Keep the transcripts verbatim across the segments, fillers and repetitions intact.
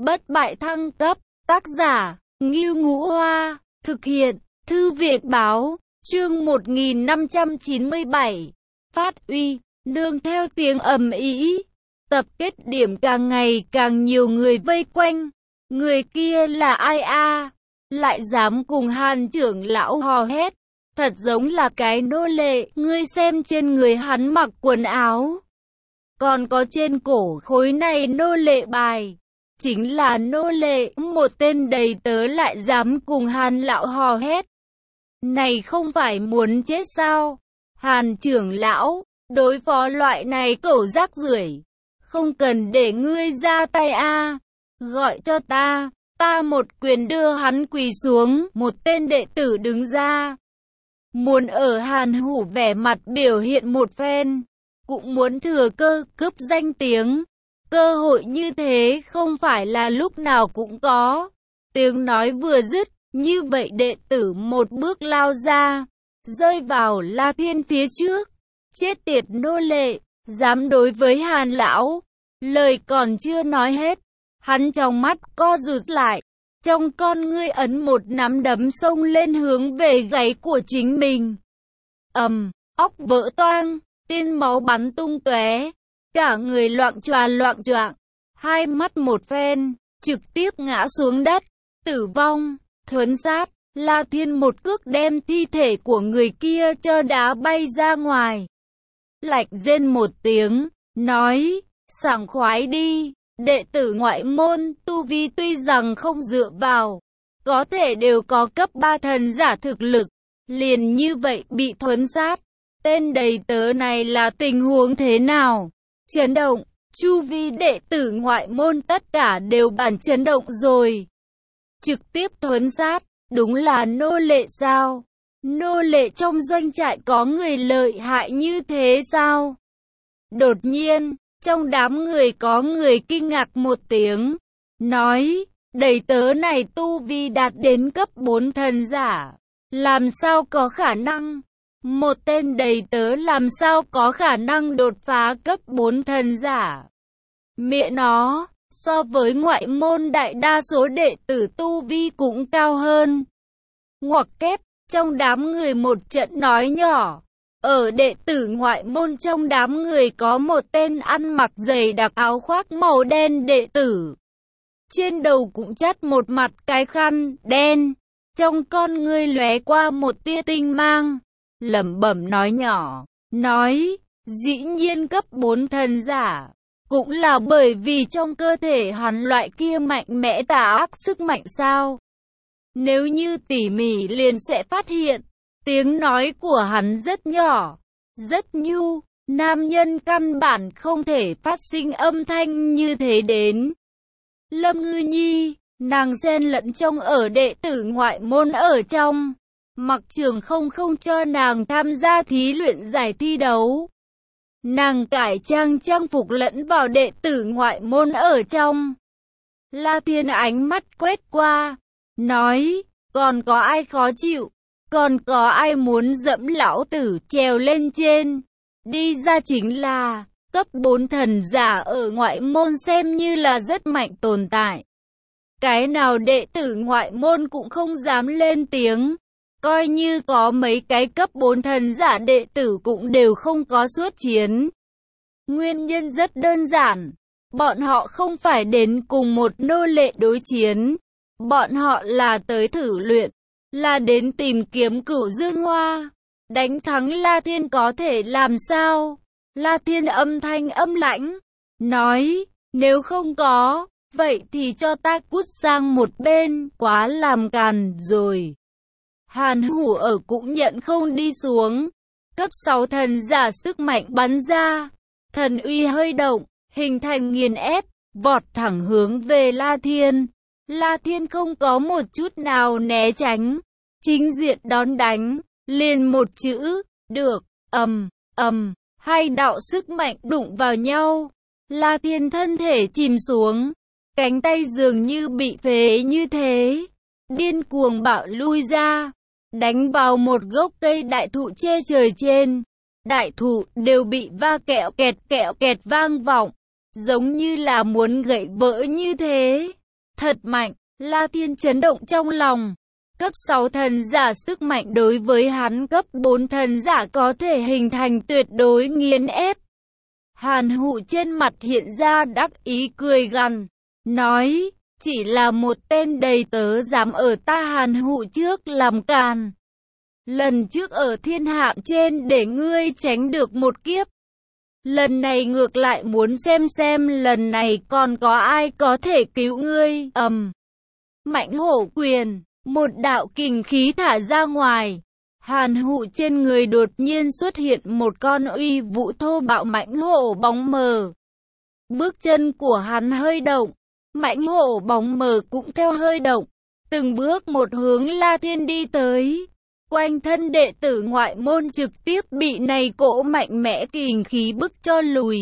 Bất bại thăng cấp, tác giả, Ngưu Ngũ Hoa, thực hiện, Thư viện báo, chương một nghìn năm trăm chín mươi bảy, phát uy, nương theo tiếng ầm ĩ, tập kết điểm càng ngày càng nhiều người vây quanh. Người kia là ai a? Lại dám cùng Hàn trưởng lão hò hét, thật giống là cái nô lệ, ngươi xem trên người hắn mặc quần áo. Còn có trên cổ khối này nô lệ bài, chính là nô lệ, một tên đầy tớ lại dám cùng Hàn lão hò hét. Này không phải muốn chết sao? Hàn trưởng lão, đối phó loại này cẩu rác rưởi, không cần để ngươi ra tay a, gọi cho ta, ta một quyền đưa hắn quỳ xuống. Một tên đệ tử đứng ra, muốn ở Hàn Hủ vẻ mặt biểu hiện một phen, cũng muốn thừa cơ cướp danh tiếng. Cơ hội như thế không phải là lúc nào cũng có. Tiếng nói vừa dứt, như vậy đệ tử một bước lao ra, rơi vào La Thiên phía trước. Chết tiệt nô lệ, dám đối với Hàn lão. Lời còn chưa nói hết, hắn trong mắt co rụt lại, trong con ngươi ấn một nắm đấm xông lên hướng về gáy của chính mình. Ầm, óc vỡ toang, tiên máu bắn tung tóe, cả người loạng choạng loạng choạng, hai mắt một phen, trực tiếp ngã xuống đất, tử vong. Thuấn sát, La Thiên một cước đem thi thể của người kia cho đá bay ra ngoài. Lạch rên một tiếng, nói, sảng khoái đi, đệ tử ngoại môn, tu vi tuy rằng không dựa vào, có thể đều có cấp ba thần giả thực lực, liền như vậy bị thuấn sát. Tên đầy tớ này là tình huống thế nào? Chấn động, chu vi đệ tử ngoại môn tất cả đều bản chấn động rồi. Trực tiếp thuấn sát, đúng là nô lệ sao? Nô lệ trong doanh trại có người lợi hại như thế sao? Đột nhiên, trong đám người có người kinh ngạc một tiếng, nói, đầy tớ này tu vi đạt đến cấp bốn thần giả, làm sao có khả năng? Một tên đầy tớ làm sao có khả năng đột phá cấp bốn thần giả? Mẹ nó, so với ngoại môn đại đa số đệ tử tu vi cũng cao hơn. Ngoặc kép, trong đám người một trận nói nhỏ. Ở đệ tử ngoại môn trong đám người có một tên ăn mặc dày đặc áo khoác màu đen đệ tử. Trên đầu cũng chắt một mặt cái khăn đen, trong con ngươi lóe qua một tia tinh mang, lẩm bẩm nói nhỏ, nói, dĩ nhiên cấp bốn thần giả, cũng là bởi vì trong cơ thể hắn loại kia mạnh mẽ tà ác sức mạnh sao? Nếu như tỉ mỉ liền sẽ phát hiện, tiếng nói của hắn rất nhỏ, rất nhu, nam nhân căn bản không thể phát sinh âm thanh như thế đến. Lâm Ngư Nhi, nàng xen lẫn trong ở đệ tử ngoại môn ở trong, mặc trường không không cho nàng tham gia thí luyện giải thi đấu. Nàng cải trang trang phục lẫn vào đệ tử ngoại môn ở trong. La Thiên ánh mắt quét qua, nói, còn có ai khó chịu? Còn có ai muốn dẫm lão tử trèo lên trên? Đi ra chính là, cấp bốn thần giả ở ngoại môn xem như là rất mạnh tồn tại. Cái nào đệ tử ngoại môn cũng không dám lên tiếng. Coi như có mấy cái cấp bốn thần giả đệ tử cũng đều không có xuất chiến. Nguyên nhân rất đơn giản. Bọn họ không phải đến cùng một nô lệ đối chiến. Bọn họ là tới thử luyện, là đến tìm kiếm Cửu Dương Hoa. Đánh thắng La Thiên có thể làm sao? La Thiên âm thanh âm lãnh, nói, nếu không có, vậy thì cho ta cút sang một bên, quá làm càn rồi. Hàn Hủ ở cũng nhận không đi xuống. Cấp sáu thần giả sức mạnh bắn ra, thần uy hơi động, hình thành nghiền ép, vọt thẳng hướng về La Thiên. La Thiên không có một chút nào né tránh, chính diện đón đánh, liền một chữ, được, ầm, ầm, hai đạo sức mạnh đụng vào nhau. La Thiên thân thể chìm xuống, cánh tay dường như bị phế như thế, điên cuồng bạo lui ra, đánh vào một gốc cây đại thụ che trời trên. Đại thụ đều bị va kẹo kẹt kẹo kẹt vang vọng, giống như là muốn gãy vỡ như thế. thật mạnh, La Thiên chấn động trong lòng. Cấp sáu thần giả sức mạnh đối với hắn cấp bốn thần giả có thể hình thành tuyệt đối nghiền ép. Hàn Hụ trên mặt hiện ra đắc ý cười gằn, nói, chỉ là một tên đầy tớ dám ở ta Hàn Hụ trước làm càn. Lần trước ở thiên hạm trên để ngươi tránh được một kiếp. Lần này ngược lại muốn xem xem lần này còn có ai có thể cứu ngươi. Ầm. Mãnh hổ quyền, một đạo kình khí thả ra ngoài. Hàn Hụ trên người đột nhiên xuất hiện một con uy vũ thô bạo mãnh hổ bóng mờ. Bước chân của hắn hơi động, mãnh hổ bóng mờ cũng theo hơi động, từng bước một hướng La Thiên đi tới. Quanh thân đệ tử ngoại môn trực tiếp bị này cỗ mạnh mẽ kình khí bức cho lùi.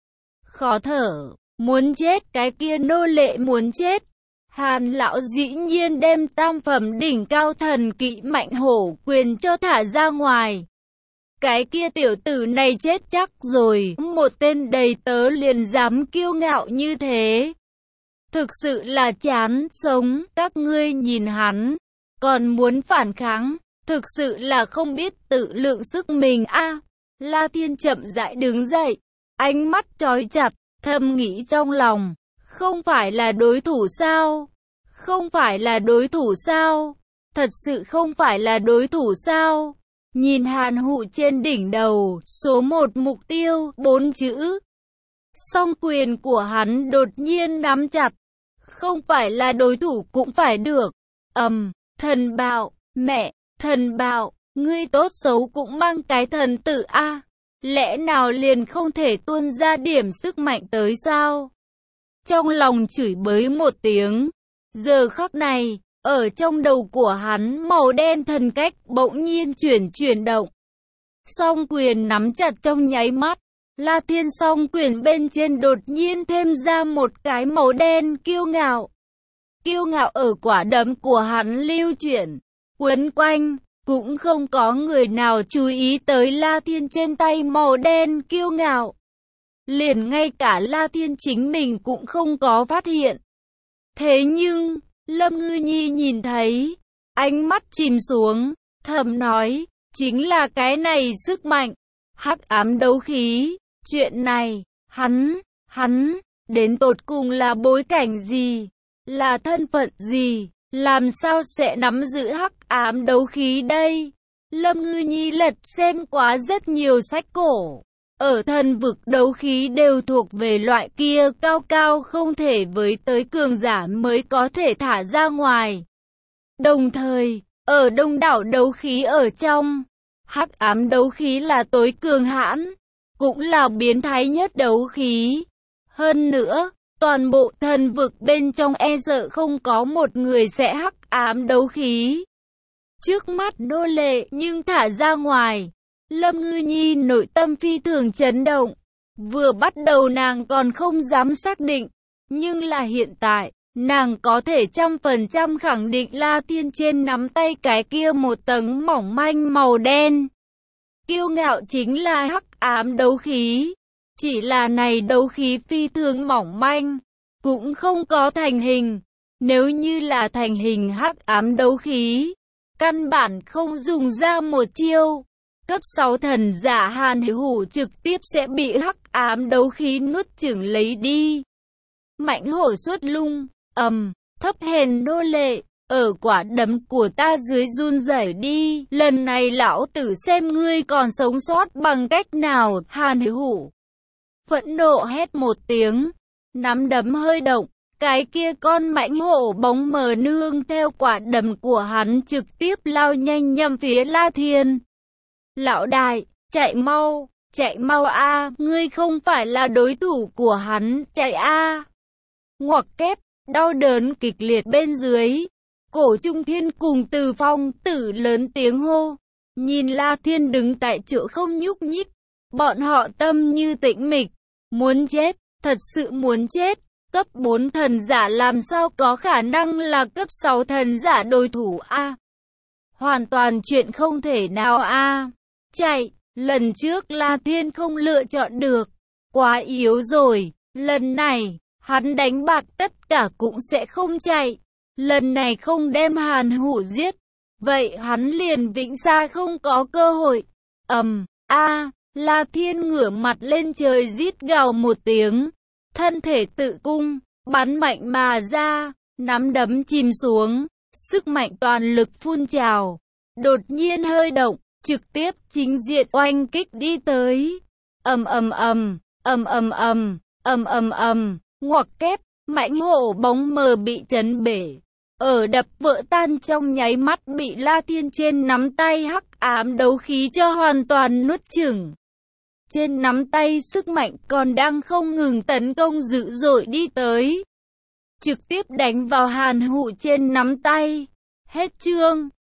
Khó thở, muốn chết, cái kia nô lệ muốn chết. Hàn lão dĩ nhiên đem tam phẩm đỉnh cao thần kỵ mạnh hổ quyền cho thả ra ngoài. Cái kia tiểu tử này chết chắc rồi, một tên đầy tớ liền dám kiêu ngạo như thế. Thực sự là chán sống, các ngươi nhìn hắn, còn muốn phản kháng, thực sự là không biết tự lượng sức mình a. À, La Thiên chậm rãi đứng dậy, ánh mắt chói chặt, thầm nghĩ trong lòng, không phải là đối thủ sao? Không phải là đối thủ sao? Thật sự không phải là đối thủ sao? Nhìn Hàn Hụ trên đỉnh đầu, số một mục tiêu, bốn chữ. Song quyền của hắn đột nhiên nắm chặt. Không phải là đối thủ cũng phải được. Ầm, um, thần bạo, mẹ, thần bạo, ngươi tốt xấu cũng mang cái thần tử a. Lẽ nào liền không thể tuôn ra điểm sức mạnh tới sao? Trong lòng chửi bới một tiếng. Giờ khắc này, ở trong đầu của hắn màu đen thần cách bỗng nhiên chuyển chuyển động. Song quyền nắm chặt trong nháy mắt, La Thiên song quyền bên trên đột nhiên thêm ra một cái màu đen kiêu ngạo. Kiêu ngạo ở quả đấm của hắn lưu chuyển, quấn quanh, cũng không có người nào chú ý tới La Thiên trên tay màu đen kiêu ngạo. Liền ngay cả La Thiên chính mình cũng không có phát hiện. Thế nhưng, Lâm Ngư Nhi nhìn thấy, ánh mắt chìm xuống, thầm nói, chính là cái này sức mạnh, hắc ám đấu khí, chuyện này, hắn, hắn, đến tột cùng là bối cảnh gì, là thân phận gì, làm sao sẽ nắm giữ hắc ám đấu khí đây? Lâm Ngư Nhi lật xem quá rất nhiều sách cổ. Ở thần vực đấu khí đều thuộc về loại kia cao cao không thể với tới cường giả mới có thể thả ra ngoài. Đồng thời, ở đông đảo đấu khí ở trong, hắc ám đấu khí là tối cường hãn, cũng là biến thái nhất đấu khí. Hơn nữa, toàn bộ thần vực bên trong e sợ không có một người sẽ hắc ám đấu khí. Trước mắt nô lệ nhưng thả ra ngoài. Lâm Ngư Nhi nội tâm phi thường chấn động. Vừa bắt đầu nàng còn không dám xác định. Nhưng là hiện tại, nàng có thể trăm phần trăm khẳng định La Thiên trên nắm tay cái kia một tầng mỏng manh màu đen. Kiêu ngạo chính là hắc ám đấu khí. Chỉ là này đấu khí phi thường mỏng manh, cũng không có thành hình. Nếu như là thành hình hắc ám đấu khí, căn bản không dùng ra một chiêu. Cấp sáu thần giả Hàn Hụ trực tiếp sẽ bị hắc ám đấu khí nuốt chửng lấy đi. Mãnh hổ xuất lung, ầm, thấp hèn nô lệ, ở quả đấm của ta dưới run rẩy đi. Lần này lão tử xem ngươi còn sống sót bằng cách nào. Hàn Hụ phẫn nộ hét một tiếng, nắm đấm hơi động. Cái kia con mãnh hổ bóng mờ nương theo quả đấm của hắn trực tiếp lao nhanh nhằm phía La Thiên. Lão đại, chạy mau, chạy mau a, ngươi không phải là đối thủ của hắn, chạy a. Ngoặc kép, đau đớn kịch liệt bên dưới. Cổ Trung Thiên cùng Từ Phong Tử lớn tiếng hô, nhìn La Thiên đứng tại chỗ không nhúc nhích, bọn họ tâm như tĩnh mịch, muốn chết, thật sự muốn chết. Cấp bốn thần giả làm sao có khả năng là cấp sáu thần giả đối thủ a? Hoàn toàn chuyện không thể nào a. Chạy, lần trước La Thiên không lựa chọn được, quá yếu rồi, lần này, hắn đánh bạc tất cả cũng sẽ không chạy. Lần này không đem Hàn Hủ giết, vậy hắn liền vĩnh xa không có cơ hội. Ầm, a, La Thiên ngửa mặt lên trời rít gào một tiếng, thân thể tự cung, bắn mạnh mà ra, nắm đấm chìm xuống, sức mạnh toàn lực phun trào, đột nhiên hơi động, trực tiếp chính diện oanh kích đi tới. Ầm ầm ầm, ầm ầm ầm, ầm ầm ầm, ngoặc kép, mãnh hổ bóng mờ bị chấn bể, ở đập vỡ tan trong nháy mắt bị La Thiên trên nắm tay hắc ám đấu khí cho hoàn toàn nuốt chửng. Trên nắm tay sức mạnh còn đang không ngừng tấn công dữ dội đi tới, trực tiếp đánh vào Hàn Hủ trên nắm tay. Hết chương.